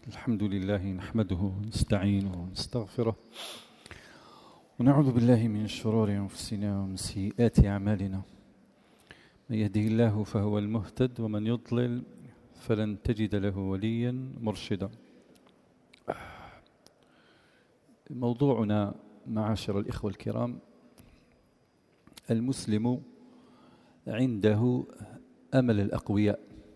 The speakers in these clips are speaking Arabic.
الحمد لله نحمده ونستعينه ونستغفره ونعوذ بالله من شرور أنفسنا ومن سيئات أعمالنا. من يهده الله فهو المهتد ومن يضلل فلن تجد له وليا مرشدا. موضوعنا معاشر الإخوة الكرام: المسلم عنده أمل الأقوياء.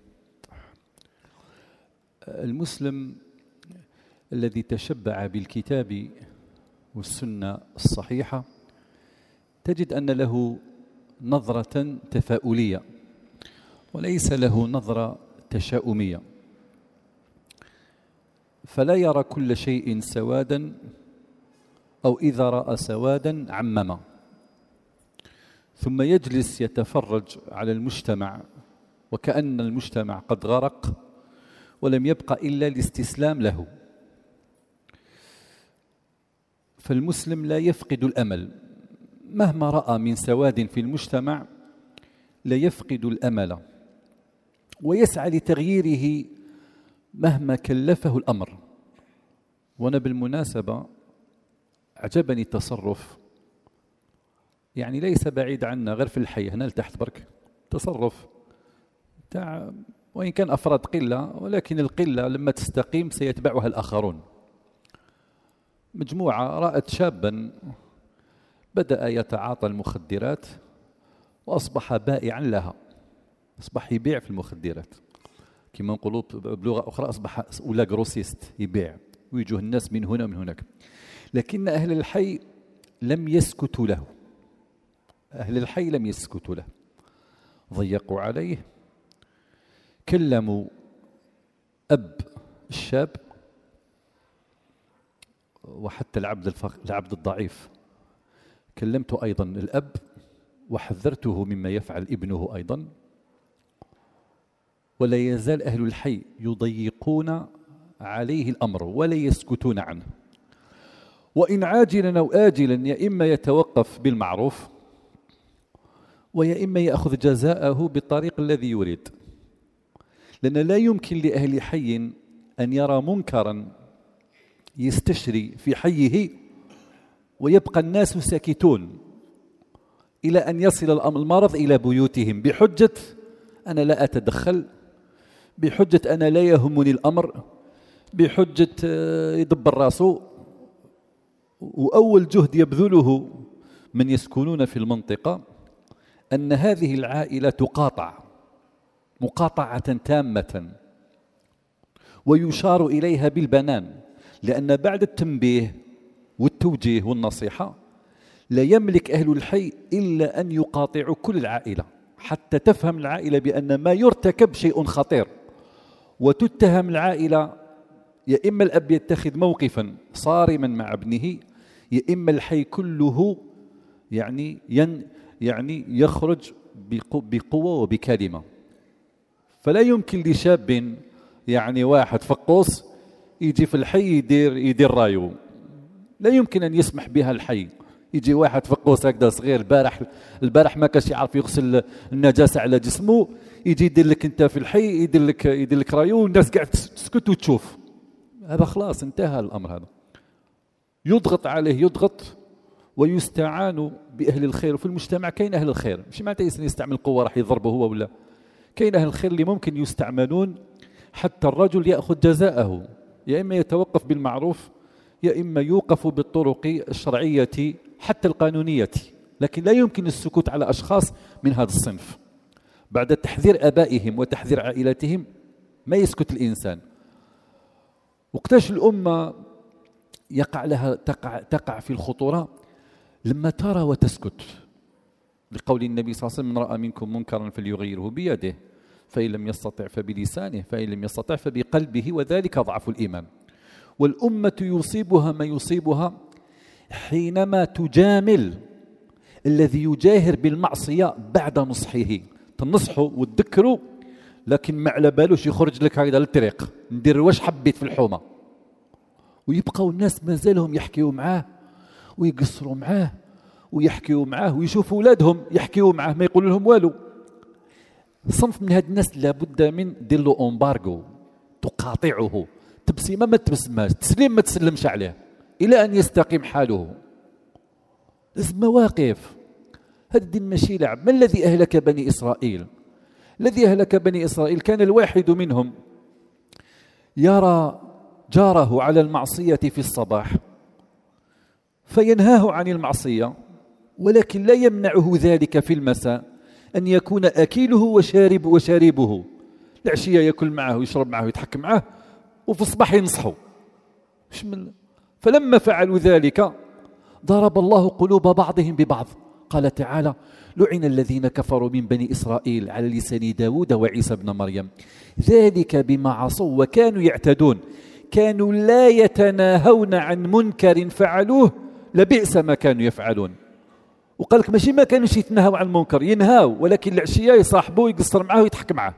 المسلم الذي تشبع بالكتاب والسنة الصحيحة تجد أن له نظرة تفاؤلية وليس له نظرة تشاؤمية، فلا يرى كل شيء سوادا، أو إذا رأى سوادا عمم، ثم يجلس يتفرج على المجتمع وكأن المجتمع قد غرق ولم يبق إلا الاستسلام له. فالمسلم لا يفقد الأمل مهما رأى من سواد في المجتمع، لا يفقد الأمل ويسعى لتغييره مهما كلفه الأمر. وأنا بالمناسبة أعجبني التصرف، يعني ليس بعيد عنا، غير في الحي هنا لتحت برك، تصرف تاع وإن كان أفراد قلة، ولكن القلة لما تستقيم سيتبعها الآخرون. مجموعة رأت شابا بدأ يتعاطى المخدرات وأصبح بائعا لها، أصبح يبيع في المخدرات كما نقولوا بلغة أخرى، أصبح ولا جروسيست، يبيع ويجوه الناس من هنا ومن هناك. لكن أهل الحي لم يسكتوا له، أهل الحي لم يسكتوا له، ضيقوا عليه، كلموا أب الشاب وحتى العبد الضعيف، كلمت أيضا الأب وحذرته مما يفعل ابنه أيضا. ولا يزال أهل الحي يضيقون عليه الأمر ولا يسكتون عنه، وإن عاجلا أو آجلا يا إما يتوقف بالمعروف ويا إما يأخذ جزاءه بالطريق الذي يريد، لأن لا يمكن لأهل حي أن يرى منكرا يستشري في حيه ويبقى الناس ساكتون إلى أن يصل المرض إلى بيوتهم بحجة أنا لا أتدخل، بحجة أنا لا يهمني الأمر، بحجة يدبر راسه. وأول جهد يبذله من يسكنون في المنطقة أن هذه العائلة تقاطع مقاطعة تامة ويشار إليها بالبنان، لأن بعد التنبيه والتوجيه والنصيحة لا يملك أهل الحي إلا أن يقاطعوا كل العائلة حتى تفهم العائلة بأن ما يرتكب شيء خطير، وتتهم العائلة يا إما الأب يتخذ موقفا صارما مع ابنه، يا إما الحي كله يعني يخرج بقوة وبكلمة. فلا يمكن لشاب يعني واحد فقوس يجي في الحي يدير رايو، لا يمكن أن يسمح بها الحي. يجي واحد فقوس هكذا صغير، البارح ما كانش يعرف يغسل النجاسة على جسمه، يجي يدير لك انت في الحي، يدير لك رايو والناس قاعد تسكت وتشوف. هذا خلاص انتهى الأمر. هذا يضغط عليه، يضغط ويستعان بأهل الخير. وفي المجتمع كاين أهل الخير، مش معناته يستعمل القوة راح يضربه هو ولا، كاين أهل الخير اللي ممكن يستعملون حتى الرجل يأخذ جزاءه، يا إما يتوقف بالمعروف يا إما يوقف بالطرق الشرعية حتى القانونية. لكن لا يمكن السكوت على أشخاص من هذا الصنف. بعد تحذير آبائهم وتحذير عائلتهم ما يسكت الإنسان. وقتاش الأمة تقع في الخطورة؟ لما ترى وتسكت، لقول النبي صلى الله عليه وسلم: من رأى منكم منكرا فليغيره بيده، فإن لم يستطع فبلسانه، فإن لم يستطع فبقلبه، وذلك ضعف الإيمان. والأمة يصيبها ما يصيبها حينما تجامل الذي يجاهر بالمعصية بعد نصحه. تنصحه وتذكره لكن ما على بالوش يخرج لك هكذا للطريق ندير واش حبيت في الحومة، ويبقوا الناس ما زالهم يحكيوا معاه ويقصروا معاه ويحكيوا معاه ويشوفوا أولادهم يحكيوا معاه ما يقولوا لهم والو. صنف من هاد الناس لابد من دير له امبارغو، تقاطعه، تبسيمة ما تبسمهاش، تسليم ما تسلمش عليه إلى أن يستقيم حاله. لازم مواقف. هذا الدين ماشي لعب. ما الذي أهلك بني إسرائيل؟ الذي أهلك بني إسرائيل كان الواحد منهم يرى جاره على المعصية في الصباح فينهاه عن المعصية، ولكن لا يمنعه ذلك في المساء أن يكون أكيله وشاربه. العشية يأكل معه ويشرب معه ويتحكم معه، وفي الصباح ينصحه. فلما فعلوا ذلك ضرب الله قلوب بعضهم ببعض. قال تعالى: لعن الذين كفروا من بني إسرائيل على لسان داود وعيسى بن مريم ذلك بما عصوا وكانوا يعتدون كانوا لا يتناهون عن منكر فعلوه لبئس ما كانوا يفعلون. وقال لك ماشي ما كانوش يتناهوا عن المنكر، ينهاوا، ولكن العشية يصاحبوا ويقصر معه ويضحك معه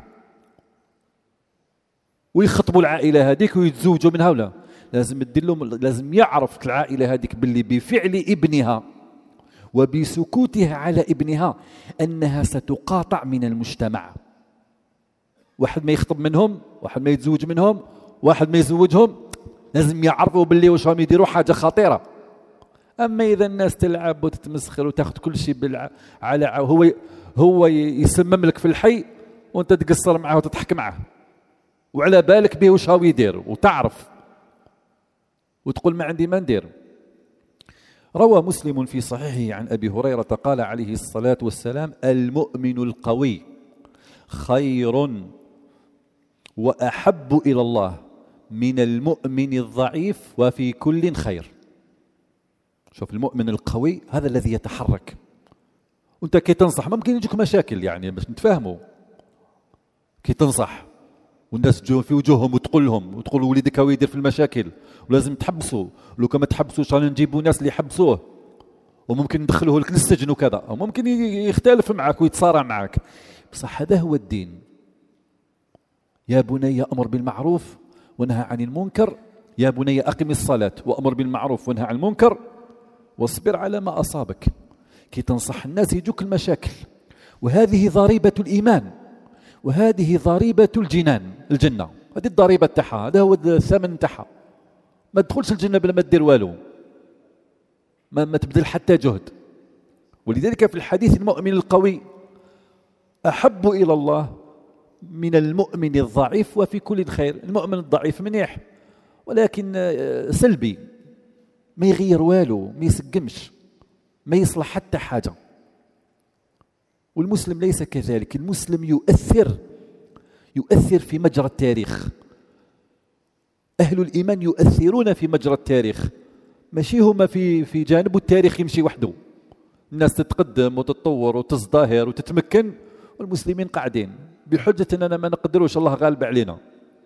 ويخطبوا العائلة هذيك ويتزوجوا منها. ولا لازم تدلهم، لازم يعرف العائلة هذيك باللي بفعل ابنها وبسكوتها على ابنها أنها ستقاطع من المجتمع. واحد ما يخطب منهم، واحد ما يتزوج منهم، واحد ما يزوجهم، لازم يعرفوا باللي واش راهم يديروا حاجة خطيرة. أما إذا الناس تلعب وتتمسخر وتاخذ كل شيء على هو يسمم لك في الحي وأنت تقصر معه وتضحك معه وعلى بالك به واش هو يدير وتعرف وتقول ما عندي ما ندير. روى مسلم في صحيحه عن أبي هريرة قال عليه الصلاة والسلام: المؤمن القوي خير وأحب إلى الله من المؤمن الضعيف وفي كل خير. شوف، المؤمن القوي هذا الذي يتحرك، وانت كي تنصح ممكن يجيك مشاكل يعني باش نتفاهموا. كي تنصح والناس تجون في وجوههم وتقول وليدك هو يدير في المشاكل ولازم تحبسوا، ولو كما تحبسوش رانا نجيبوا ناس اللي يحبسوه وممكن ندخلوه لك للسجن وكذا، او ممكن يختلف معك ويتصارع معك. بصح هذا هو الدين. يا بني أمر بالمعروف ونهى عن المنكر، يا بني أقم الصلاة وأمر بالمعروف ونهى عن المنكر واصبر على ما أصابك. كي تنصح الناس يجوك المشاكل، وهذه ضريبة الإيمان، وهذه ضريبة الجنة. هذه الضريبة تاعها، هذا هو الثمن تاعها. ما تدخلش الجنة بلا ما تدير والو، ما تبذل حتى جهد. ولذلك في الحديث: المؤمن القوي أحب إلى الله من المؤمن الضعيف وفي كل خير. المؤمن الضعيف منيح ولكن سلبي، ما يغير والو، ما يسقمش، ما يصلح حتى حاجة. والمسلم ليس كذلك. المسلم يؤثر في مجرى التاريخ. أهل الإيمان يؤثرون في مجرى التاريخ، ماشي هما في جانب والتاريخ يمشي وحده. الناس تتقدم وتتطور وتزدهر وتتمكن، والمسلمين قاعدين بحجة أننا ما نقدروش، الله غالب علينا.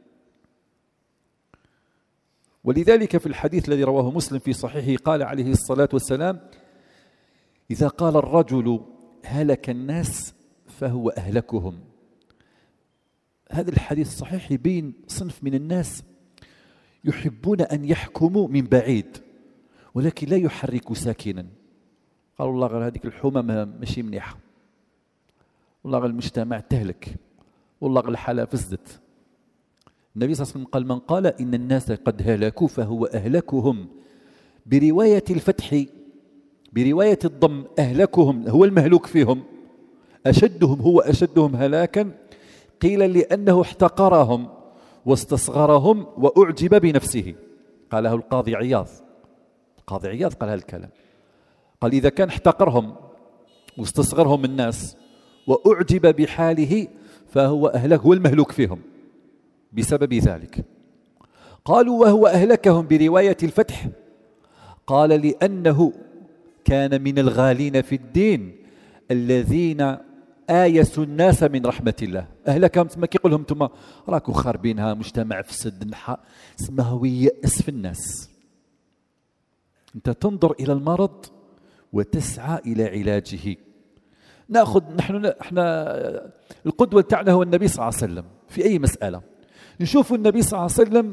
ولذلك في الحديث الذي رواه مسلم في صحيحه قال عليه الصلاة والسلام: إذا قال الرجل هلك الناس فهو أهلكهم. هذا الحديث صحيح يبين صنف من الناس يحبون أن يحكموا من بعيد ولكن لا يحركوا ساكنا. قالوا والله غير هذيك الحومة ماشي منيحة، والله غير المجتمع تهلك، والله غير الحالة فزدت. النبي صلى الله عليه وسلم قال: من قال إن الناس قد هلكوا فهو أهلكهم. برواية الفتح، برواية الضم أهلكهم هو المهلوك فيهم، أشدهم هو أشدهم هلاكا. قيل لأنه احتقرهم واستصغرهم وأعجب بنفسه. قاله القاضي عياض. القاضي عياض قال هذا الكلام، قال إذا كان احتقرهم واستصغرهم الناس وأعجب بحاله فهو أهلك، هو المهلوك فيهم بسبب ذلك. قالوا وهو أهلكهم برواية الفتح، قال لأنه كان من الغالين في الدين الذين آيسوا الناس من رحمة الله. أهلكهم ما كيقول لهم انتم راكم خاربينها، مجتمع فسد، اسمه يأس في الناس. أنت تنظر إلى المرض وتسعى إلى علاجه. احنا القدوة تاعنا هو النبي صلى الله عليه وسلم في أي مسألة. نشوف النبي صلى الله عليه وسلم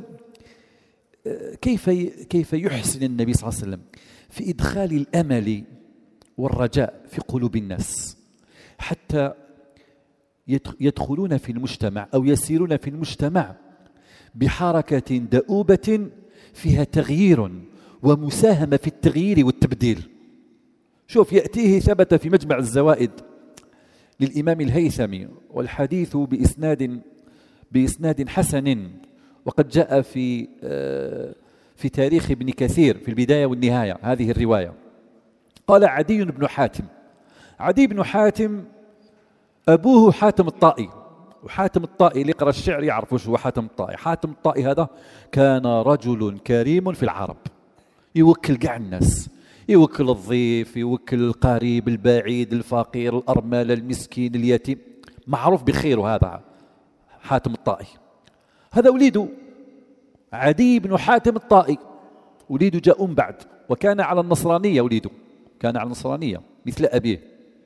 كيف يحسن النبي صلى الله عليه وسلم في إدخال الأمل والرجاء في قلوب الناس حتى يدخلون في المجتمع أو يسيرون في المجتمع بحركة دؤوبة فيها تغيير ومساهمة في التغيير والتبديل. شوف، يأتيه ثبت في مجمع الزوائد للإمام الهيثمي، والحديث بإسناد حسن، وقد جاء في تاريخ ابن كثير في البداية والنهاية هذه الرواية. قال عدي بن حاتم، عدي بن حاتم أبوه حاتم الطائي، وحاتم الطائي اللي يقرأ الشعر يعرف وش هو حاتم الطائي. حاتم الطائي هذا كان رجل كريم في العرب، يوكل قاع الناس، يوكل الضيف، يوكل القريب البعيد الفقير الأرمل المسكين اليتيم، معروف بخيره. هذا حاتم الطائي، هذا وليده عدي بن حاتم الطائي، وليده جاء بعد، وكان على النصرانية. وليده كان على النصرانية مثل أبيه.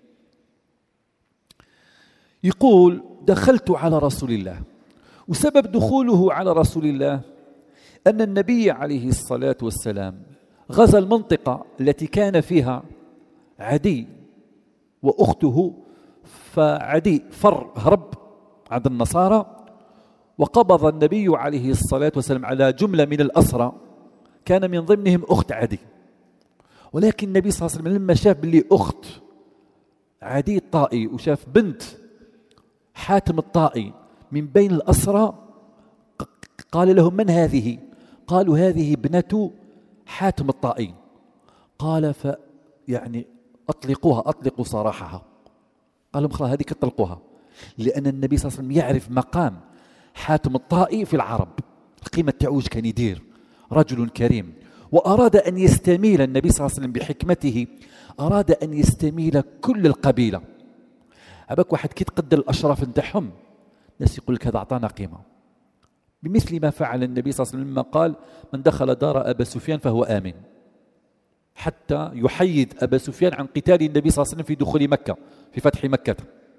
يقول دخلت على رسول الله، وسبب دخوله على رسول الله أن النبي عليه الصلاة والسلام غزا المنطقة التي كان فيها عدي وأخته، فعدي هرب عند النصارى، وقبض النبي عليه الصلاة والسلام على جملة من الأسرى كان من ضمنهم أخت عدي. ولكن النبي صلى الله عليه وسلم لما شاف باللي أخت عدي الطائي وشاف بنت حاتم الطائي من بين الأسرى، قال لهم من هذه؟ قالوا هذه ابنة حاتم الطائي. قال يعني أطلقوا سراحها. قال لهم خلاص هذه اطلقوها، لأن النبي صلى الله عليه وسلم يعرف مقام حاتم الطائي في العرب، القيمة تاعو كان يدير، رجل كريم. وأراد أن يستميل النبي صلى الله عليه وسلم بحكمته، أراد أن يستميل كل القبيلة. عباك واحد كي تقدر الأشراف نتاعهم، الناس يقول لك هذا أعطانا قيمة، بمثل ما فعل النبي صلى الله عليه وسلم لما قال من دخل دار أبا سفيان فهو آمن، حتى يحيد أبا سفيان عن قتال النبي صلى الله عليه وسلم في دخول مكة، في فتح مكة.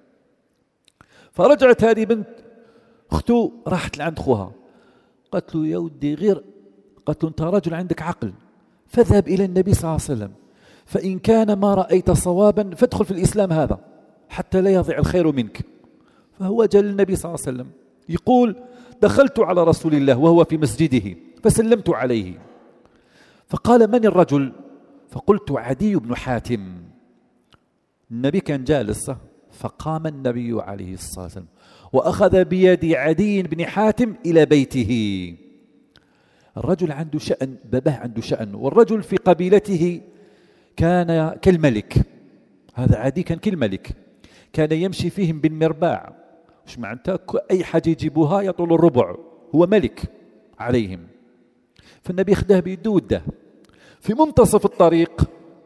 فرجعت هذه بنت أخته، راحت لعند أخوها، قالت له يا ودي قالت له أنت رجل عندك عقل، فاذهب إلى النبي صلى الله عليه وسلم، فإن كان ما رأيت صوابا فادخل في الإسلام هذا حتى لا يضيع الخير منك. فهو جاء للنبي صلى الله عليه وسلم يقول دخلت على رسول الله وهو في مسجده فسلمت عليه، فقال من الرجل؟ فقلت عدي بن حاتم. النبي كان جالس، فقام النبي عليه الصلاة والسلام وأخذ بيد عدي بن حاتم إلى بيته. الرجل عنده شأن، باباه عنده شأن، والرجل في قبيلته كان كالملك. هذا عدي كان كالملك، كان يمشي فيهم بالمرباع، وش معناتها أي حاجة يجيبوها يطول الربع، هو ملك عليهم. فالنبي خداه بيده وده. في منتصف الطريق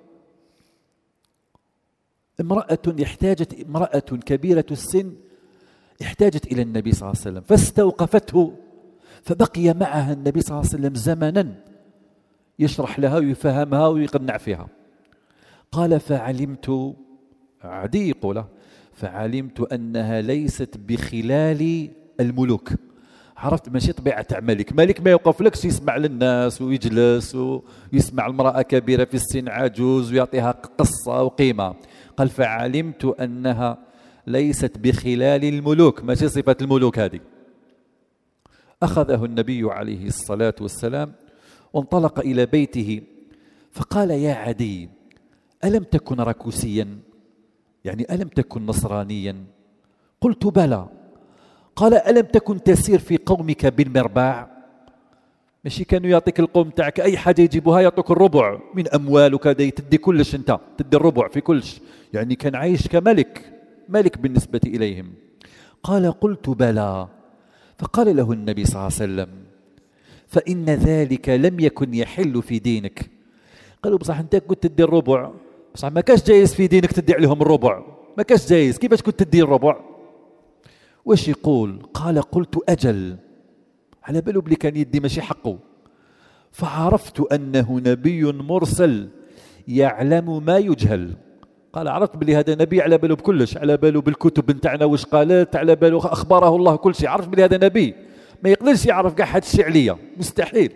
امرأة كبيرة السن احتاجت إلى النبي صلى الله عليه وسلم فاستوقفته، فبقي معها النبي صلى الله عليه وسلم زمنا يشرح لها ويفهمها ويقنع فيها. قال فعلمت، عدي يقول فعلمت أنها ليست بخلال الملوك. عرفت ماشي طبيعة تاع ملك ما يوقف لكش يسمع للناس ويجلس ويسمع المرأة كبيرة في السن عجوز ويعطيها قصة وقيمة. قال فعلمت أنها ليست بخلال الملوك، ماشي صفة الملوك هذه. أخذه النبي عليه الصلاة والسلام وانطلق إلى بيته، فقال يا عدي ألم تكن ركوسيا؟ يعني ألم تكن نصرانيا؟ قلت بلى. قال ألم تكن تسير في قومك بالمرباع؟ ماشي كانوا يعطيك القوم تاعك أي حاجة يجيبوها يعطوك الربع من أموال وكذا، تدي كلش أنت، تدي الربع في كلش، يعني كان عايش كملك، ملك بالنسبة إليهم. قال قلت بلى. فقال له النبي صلى الله عليه وسلم فإن ذلك لم يكن يحل في دينك. قالوا بصح أنت كنت تدي الربع، بصح ما كاش جايز في دينك تدي عليهم الربع، ما كاش جايز، كيفاش كنت تدي الربع؟ واش يقول؟ قال قلت أجل، على باله بلي كان يدي ماشي حقه. فعرفت أنه نبي مرسل يعلم ما يجهل. قال عرفت بلي هذا نبي على باله بكلش، على باله بالكتب نتاعنا واش قالت، على باله أخبره الله كل شيء، عرفت بلي هذا نبي ما يقدرش يعرف كاع هاد الشيء عليا، مستحيل.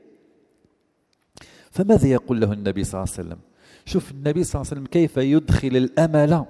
فماذا يقول له النبي صلى الله عليه وسلم؟ شوف النبي صلى الله عليه وسلم كيف يدخل الأمل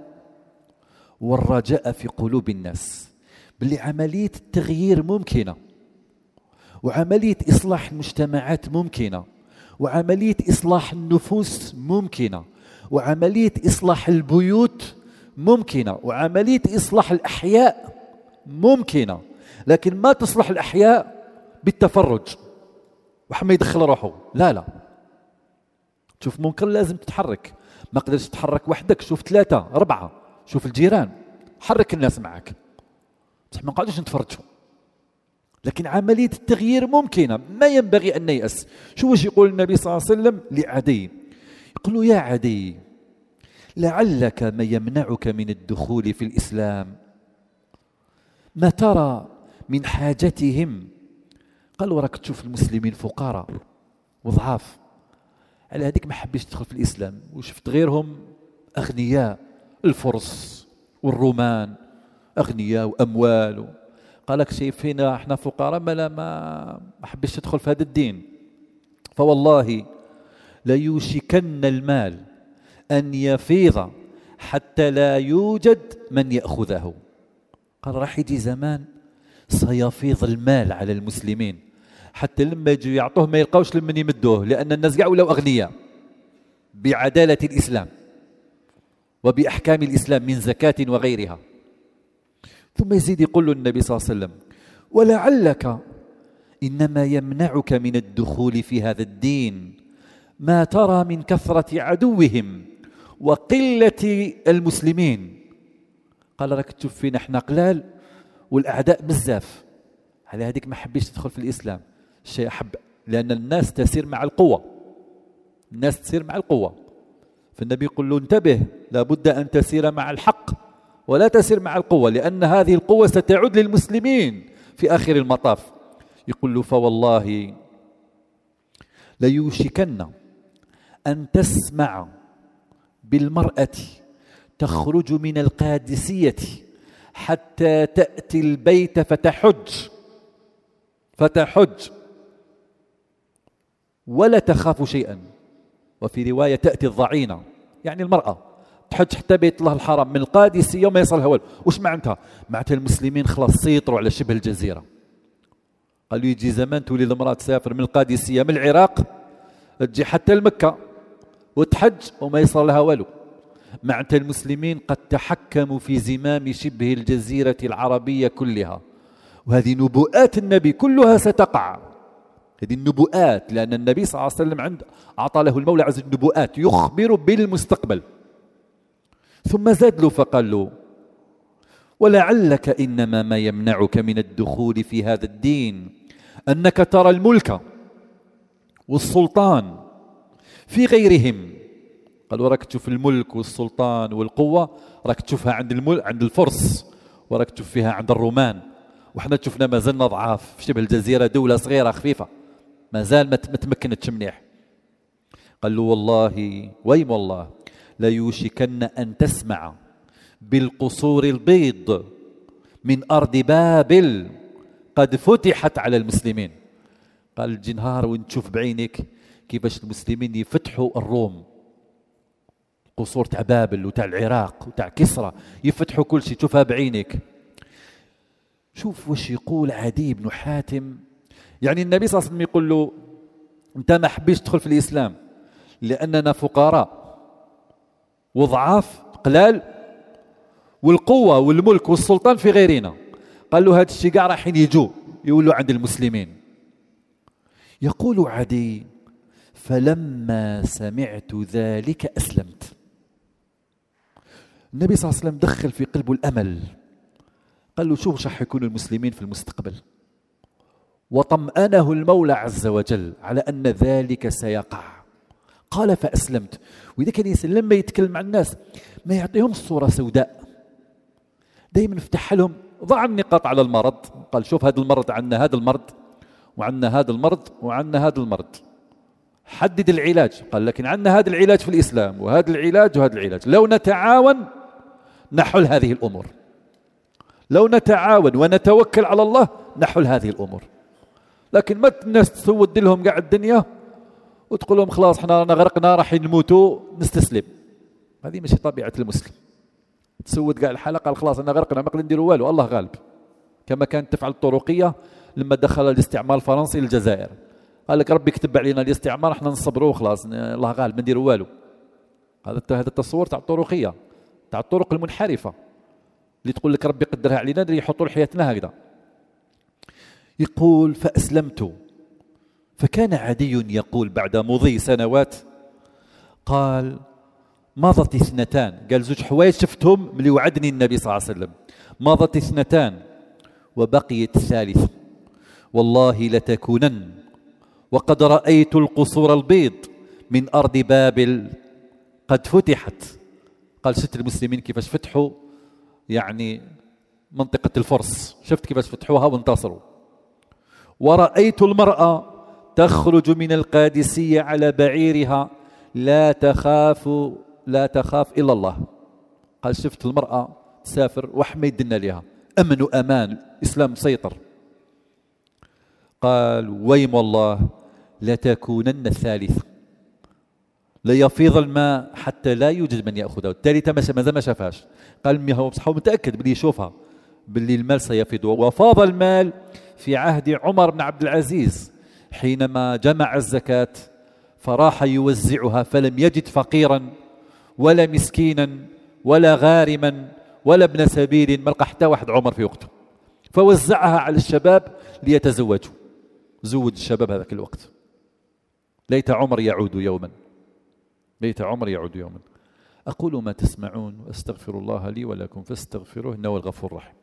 والرجاء في قلوب الناس، باللي عملية التغيير ممكنة، وعملية إصلاح المجتمعات ممكنة، وعملية إصلاح النفوس ممكنة، وعملية إصلاح البيوت ممكنة، وعملية إصلاح الأحياء ممكنة. لكن ما تصلح الأحياء بالتفرج وحما يدخل روحه، لا لا. تشوف منكر لازم تتحرك، ما قدرش تتحرك وحدك، شوف 3 4، شوف الجيران، حرك الناس معك، صح ما قاعدوش نتفرجوا. لكن عملية التغيير ممكنة، ما ينبغي أن نيأس. شو واش يقول النبي صلى الله عليه وسلم لعدي؟ يقول له: يا عدي، لعلك ما يمنعك من الدخول في الإسلام ما ترى من حاجتهم. قالوا: راك تشوف المسلمين فقراء وضعاف، على هذيك ما حبيش تدخل في الإسلام، وشفت غيرهم أغنياء، الفرس والرومان أغنياء وأموال. قال لك شايفينا احنا فقراء، ما حبيش تدخل في هذا الدين. فوالله ليوشكن المال أن يفيض حتى لا يوجد من يأخذه. قال راح يجي زمان سيفيض المال على المسلمين، حتى لما يجوا يعطوه ما يلقاوش لمن يمدوه، لأن الناس قاعوا ولاو أغنياء بعدالة الإسلام وبأحكام الإسلام من زكاة وغيرها. ثم يزيد يقول له النبي صلى الله عليه وسلم: ولعلك إنما يمنعك من الدخول في هذا الدين ما ترى من كثرة عدوهم وقلة المسلمين. قال راك تشوف فينا احنا قلال والأعداء بزاف، على هذيك ما حبيش تدخل في الإسلام. الشيء أحب، لأن الناس تسير مع القوة، الناس تسير مع القوة. فالنبي يقول له: انتبه، لابد أن تسير مع الحق ولا تسير مع القوة، لأن هذه القوة ستعود للمسلمين في آخر المطاف. يقول له: فوالله ليوشكن أن تسمع بالمرأة تخرج من القادسية حتى تأتي البيت فتحج ولا تخاف شيئا. وفي رواية تأتي الضعينة، يعني المرأة تحج حتى بيت الله الحرام من القادسية وما يصلها والو. وش معناتها؟ معناتها المسلمين خلاص سيطروا على شبه الجزيرة. قالوا يجي زمان تولي المرأة تسافر من القادسية من العراق تجي حتى المكة وتحج وما يصل لها والو. معناتها المسلمين قد تحكموا في زمام شبه الجزيرة العربية كلها. وهذه نبوءات النبي كلها ستقع، هذه النبوءات، لأن النبي صلى الله عليه وسلم أعطى له المولى عز النبوءات يخبر بالمستقبل. ثم زاد له فقال له: ولعلك إنما ما يمنعك من الدخول في هذا الدين أنك ترى الملك والسلطان في غيرهم. قالوا راك تشوف الملك والسلطان والقوة راك تشوفها عند الفرس، وراك تشوف فيها عند الرومان، وحنا شفنا ما زلنا ضعاف في شبه الجزيرة، دولة صغيرة خفيفة ما زال ما تمكنتش منيح. قال له: والله ويم والله لا يوشكن أن تسمع بالقصور البيض من أرض بابل قد فتحت على المسلمين. قال تجي نهار وين تشوف بعينك كيفاش المسلمين يفتحوا الروم، قصور تاع بابل وتاع العراق وتاع كسرى، يفتحوا كل شيء تشوفها بعينك. شوف وش يقول عدي بن حاتم. يعني النبي صلى الله عليه وسلم يقول له: انت ما حبيش تدخل في الإسلام لأننا فقراء وضعاف قلال، والقوة والملك والسلطان في غيرنا. قال له: هذا الشيء كاع رايحين يقولوا عند المسلمين. يقول عدي: فلما سمعت ذلك أسلمت. النبي صلى الله عليه وسلم دخل في قلبه الأمل، قال له: شوف راح يكون المسلمين في المستقبل، وطمأنه المولى عز وجل على أن ذلك سيقع. قال: فأسلمت. وإذا كان الإنسان لما يتكلم مع الناس ما يعطيهم صورة سوداء، دائما يفتح لهم، ضع النقاط على المرض. قال: شوف هذا المرض، عندنا هذا المرض وعندنا هذا المرض وعندنا هذا المرض، حدد العلاج. قال: لكن عندنا هذا العلاج في الإسلام وهذا العلاج وهذا العلاج، لو نتعاون نحل هذه الأمور، لو نتعاون ونتوكل على الله نحل هذه الأمور. لكن ما الناس تسود لهم قاع الدنيا وتقول لهم خلاص احنا رانا غرقنا راح نموتوا نستسلم. هذه ماشي طبيعة المسلم. تسود قاع الحلقة قال خلاص انا غرقنا ما نقدر نديروا والو، الله غالب. كما كانت تفعل الطرقية لما دخل الاستعمار الفرنسي للجزائر، قال لك ربي كتب علينا الاستعمار، احنا نصبروا وخلاص، الله غالب ما نديروا والو. هذا التصور تاع الطرقيه، تاع الطرق المنحرفه اللي تقول لك ربي قدرها علينا يحطوا حياتنا هكذا. يقول فأسلمت، فكان عدي يقول بعد مضي سنوات، قال مضت 2، قال 2 حوايج شفتهم ملي وعدني النبي صلى الله عليه وسلم، مضت 2 وبقيت 3، والله لتكونن، وقد رأيت القصور البيض من أرض بابل قد فتحت. قال شفت المسلمين كيفاش فتحوا يعني منطقة الفرس، شفت كيفاش فتحوها وانتصروا. ورأيت المرأة تخرج من القادسية على بعيرها لا تخاف إلا الله. قال شفت المرأة تسافر وحما يدنا لها، أمن وأمان، الإسلام مسيطر. قال ويم الله لتكونن 3، ليفيض الماء حتى لا يوجد من يأخذه. الثالثة مازال ما شافهاش، قال هو بصحة متأكد بلي يشوفها، باللي المال سيفيض. وفاض المال في عهد عمر بن عبد العزيز حينما جمع الزكاة فراح يوزعها، فلم يجد فقيرا ولا مسكينا ولا غارما ولا ابن سبيل، ما لقى حتى واحد عمر في وقته، فوزعها على الشباب ليتزوجوا، زوج الشباب هذاك الوقت. ليت عمر يعود يوما، ليت عمر يعود يوما. أقول ما تسمعون وأستغفر الله لي ولكم فاستغفروه إنه الغفور الرحيم.